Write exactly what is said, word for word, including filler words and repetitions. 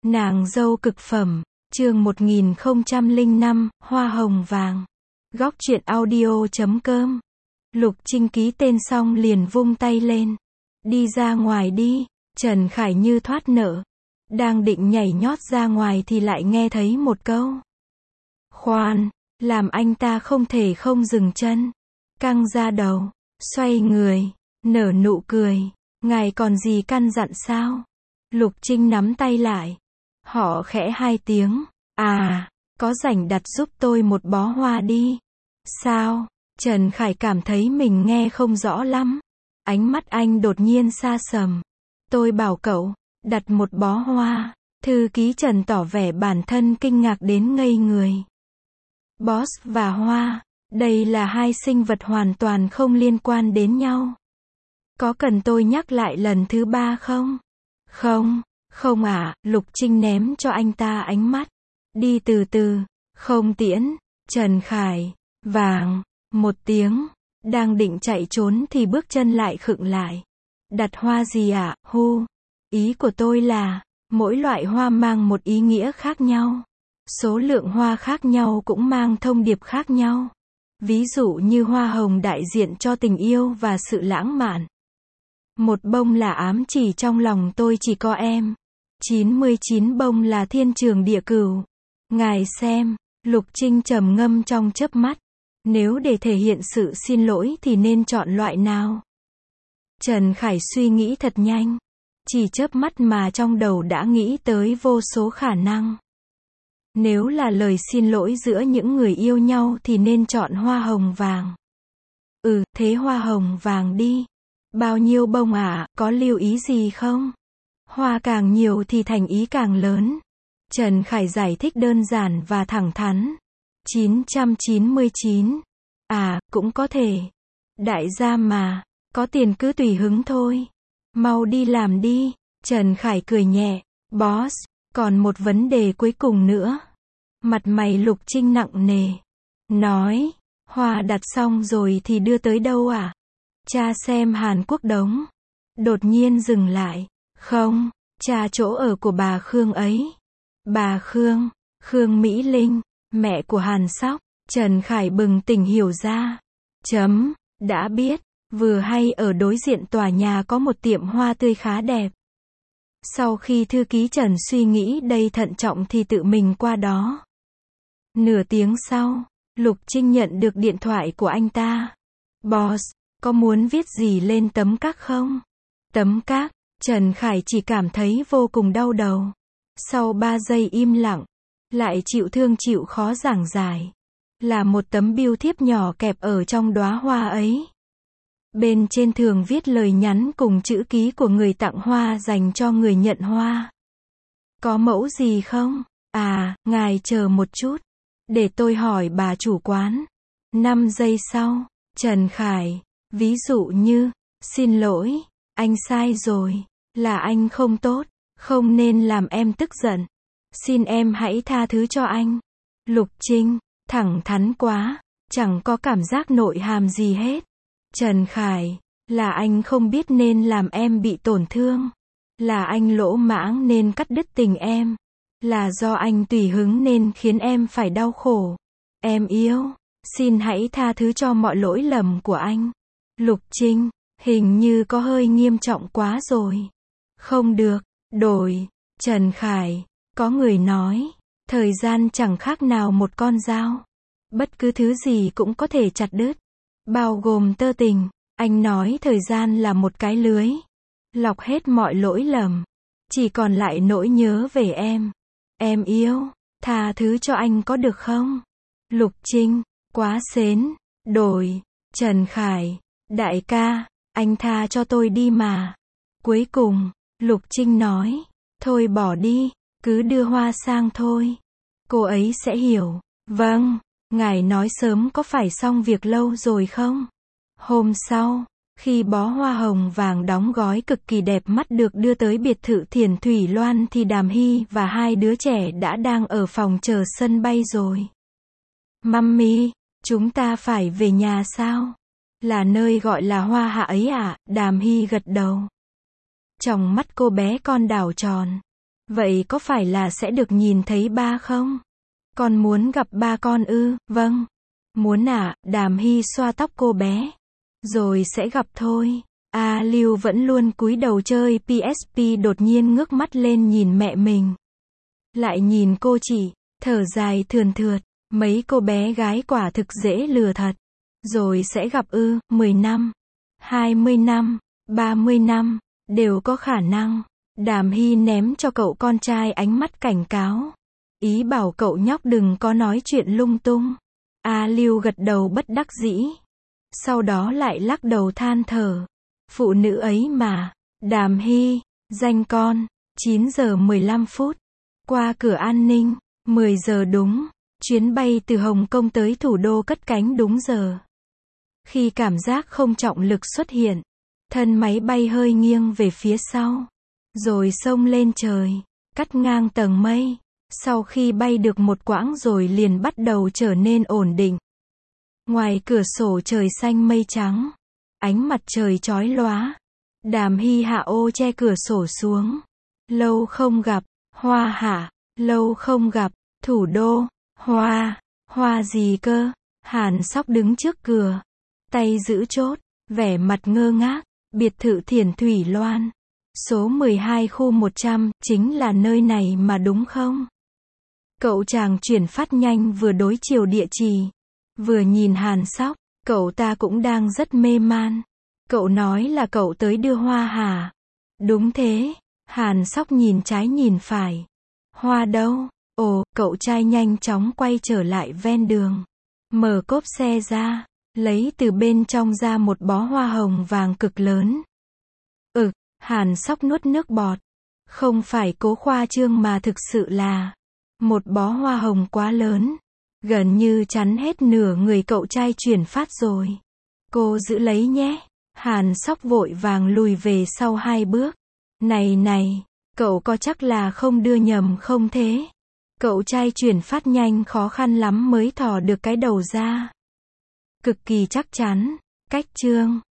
Nàng dâu cực phẩm, chương một nghìn không trăm lẻ năm, hoa hồng vàng. Góc truyện audio chấm com. Lục Trinh ký tên xong liền vung tay lên. Đi ra ngoài đi, Trần Khải như thoát nợ. Đang định nhảy nhót ra ngoài thì lại nghe thấy một câu. Khoan, làm anh ta không thể không dừng chân. Căng ra đầu, xoay người, nở nụ cười. Ngài còn gì căn dặn sao? Lục Trinh nắm tay lại. Họ khẽ hai tiếng. À, có rảnh đặt giúp tôi một bó hoa đi. Sao? Trần Khải cảm thấy mình nghe không rõ lắm. Ánh mắt anh đột nhiên xa sầm. Tôi bảo cậu, đặt một bó hoa. Thư ký Trần tỏ vẻ bản thân kinh ngạc đến ngây người. Boss và hoa, đây là hai sinh vật hoàn toàn không liên quan đến nhau. Có cần tôi nhắc lại lần thứ ba không? Không, không ạ, à, Lục Trinh ném cho anh ta ánh mắt. Đi từ từ, không tiễn. Trần Khải, vàng, một tiếng. Đang định chạy trốn thì bước chân lại khựng lại. Đặt hoa gì ạ, à? Hu. Ý của tôi là, mỗi loại hoa mang một ý nghĩa khác nhau. Số lượng hoa khác nhau cũng mang thông điệp khác nhau. Ví dụ như hoa hồng đại diện cho tình yêu và sự lãng mạn. Một bông là ám chỉ trong lòng tôi chỉ có em. chín mươi chín bông là thiên trường địa cửu. Ngài xem, Lục Trinh trầm ngâm trong chớp mắt. Nếu để thể hiện sự xin lỗi thì nên chọn loại nào? Trần Khải suy nghĩ thật nhanh. Chỉ chớp mắt mà trong đầu đã nghĩ tới vô số khả năng. Nếu là lời xin lỗi giữa những người yêu nhau thì nên chọn hoa hồng vàng. Ừ, thế hoa hồng vàng đi. Bao nhiêu bông ạ, à, có lưu ý gì không? Hoa càng nhiều thì thành ý càng lớn. Trần Khải giải thích đơn giản và thẳng thắn. chín trăm chín mươi chín. À, cũng có thể. Đại gia mà, có tiền cứ tùy hứng thôi. Mau đi làm đi. Trần Khải cười nhẹ. Boss, còn một vấn đề cuối cùng nữa. Mặt mày Lục Trinh nặng nề. Nói, hoa đặt xong rồi thì đưa tới đâu à? Cha xem Hàn Quốc đống. Đột nhiên dừng lại. Không, cha chỗ ở của bà Khương ấy. Bà Khương, Khương Mỹ Linh, mẹ của Hàn Sóc. Trần Khải bừng tỉnh hiểu ra. Chấm, đã biết, vừa hay ở đối diện tòa nhà có một tiệm hoa tươi khá đẹp. Sau khi thư ký Trần suy nghĩ đầy thận trọng thì tự mình qua đó. Nửa tiếng sau, Lục Trinh nhận được điện thoại của anh ta. Boss, có muốn viết gì lên tấm các không? Tấm các, Trần Khải chỉ cảm thấy vô cùng đau đầu. Sau ba giây im lặng, lại chịu thương chịu khó giảng giải. Là một tấm bưu thiếp nhỏ kẹp ở trong đóa hoa ấy. Bên trên thường viết lời nhắn cùng chữ ký của người tặng hoa dành cho người nhận hoa. Có mẫu gì không? À, ngài chờ một chút. Để tôi hỏi bà chủ quán. Năm giây sau, Trần Khải, ví dụ như, xin lỗi, anh sai rồi, là anh không tốt, không nên làm em tức giận. Xin em hãy tha thứ cho anh. Lục Trinh, thẳng thắn quá, chẳng có cảm giác nội hàm gì hết. Trần Khải, là anh không biết nên làm em bị tổn thương. Là anh lỗ mãng nên cắt đứt tình em. Là do anh tùy hứng nên khiến em phải đau khổ. Em yêu, xin hãy tha thứ cho mọi lỗi lầm của anh. Lục Trinh, hình như có hơi nghiêm trọng quá rồi. Không được, đổi. Trần Khải, có người nói, thời gian chẳng khác nào một con dao. Bất cứ thứ gì cũng có thể chặt đứt. Bao gồm tơ tình. Anh nói thời gian là một cái lưới. Lọc hết mọi lỗi lầm. Chỉ còn lại nỗi nhớ về em. Em yêu, tha thứ cho anh có được không? Lục Trinh, quá sến. Đổi. Trần Khải, đại ca, anh tha cho tôi đi mà. Cuối cùng, Lục Trinh nói, thôi bỏ đi, cứ đưa hoa sang thôi. Cô ấy sẽ hiểu. Vâng, ngài nói sớm có phải xong việc lâu rồi không? Hôm sau, khi bó hoa hồng vàng đóng gói cực kỳ đẹp mắt được đưa tới biệt thự Thiền Thủy Loan thì Đàm Hy và hai đứa trẻ đã đang ở phòng chờ sân bay rồi. Mummy, chúng ta phải về nhà sao? Là nơi gọi là Hoa Hạ ấy à? Đàm Hy gật đầu. Trong mắt cô bé con đảo tròn. Vậy có phải là sẽ được nhìn thấy ba không? Con muốn gặp ba con ư? Vâng. Muốn à, Đàm Hy xoa tóc cô bé. Rồi sẽ gặp thôi. A Lưu vẫn luôn cúi đầu chơi pê ét pê đột nhiên ngước mắt lên nhìn mẹ mình. Lại nhìn cô chị, thở dài thườn thượt. Mấy cô bé gái quả thực dễ lừa thật. Rồi sẽ gặp ư, mười năm, hai mươi năm, ba mươi năm, đều có khả năng. Đàm Hy ném cho cậu con trai ánh mắt cảnh cáo. Ý bảo cậu nhóc đừng có nói chuyện lung tung. A Lưu gật đầu bất đắc dĩ. Sau đó lại lắc đầu than thở. Phụ nữ ấy mà. Đàm Hy, danh con. chín giờ mười lăm phút. Qua cửa an ninh. mười giờ đúng. Chuyến bay từ Hồng Kông tới thủ đô cất cánh đúng giờ. Khi cảm giác không trọng lực xuất hiện, thân máy bay hơi nghiêng về phía sau. Rồi xông lên trời. Cắt ngang tầng mây. Sau khi bay được một quãng rồi liền bắt đầu trở nên ổn định. Ngoài cửa sổ trời xanh mây trắng. Ánh mặt trời chói lóa. Đàm Hy hạ ô che cửa sổ xuống. Lâu không gặp. Hoa hả? Lâu không gặp. Thủ đô. Hoa. Hoa gì cơ? Hàn Sóc đứng trước cửa. Tay giữ chốt. Vẻ mặt ngơ ngác. Biệt thự Thiển Thủy Loan. Số mười hai khu một trăm, chính là nơi này mà đúng không? Cậu chàng chuyển phát nhanh vừa đối chiều địa chỉ. Vừa nhìn Hàn Sóc. Cậu ta cũng đang rất mê man. Cậu nói là cậu tới đưa hoa hả? Đúng thế. Hàn Sóc nhìn trái nhìn phải. Hoa đâu? Ồ, cậu trai nhanh chóng quay trở lại ven đường. Mở cốp xe ra. Lấy từ bên trong ra một bó hoa hồng vàng cực lớn. Ực, Hàn Sóc nuốt nước bọt. Không phải cố khoa trương mà thực sự là một bó hoa hồng quá lớn. Gần như chắn hết nửa người cậu trai chuyển phát rồi. Cô giữ lấy nhé. Hàn Sóc vội vàng lùi về sau hai bước. Này này, cậu có chắc là không đưa nhầm không thế? Cậu trai chuyển phát nhanh khó khăn lắm mới thò được cái đầu ra. Cực kỳ chắc chắn. Cách chương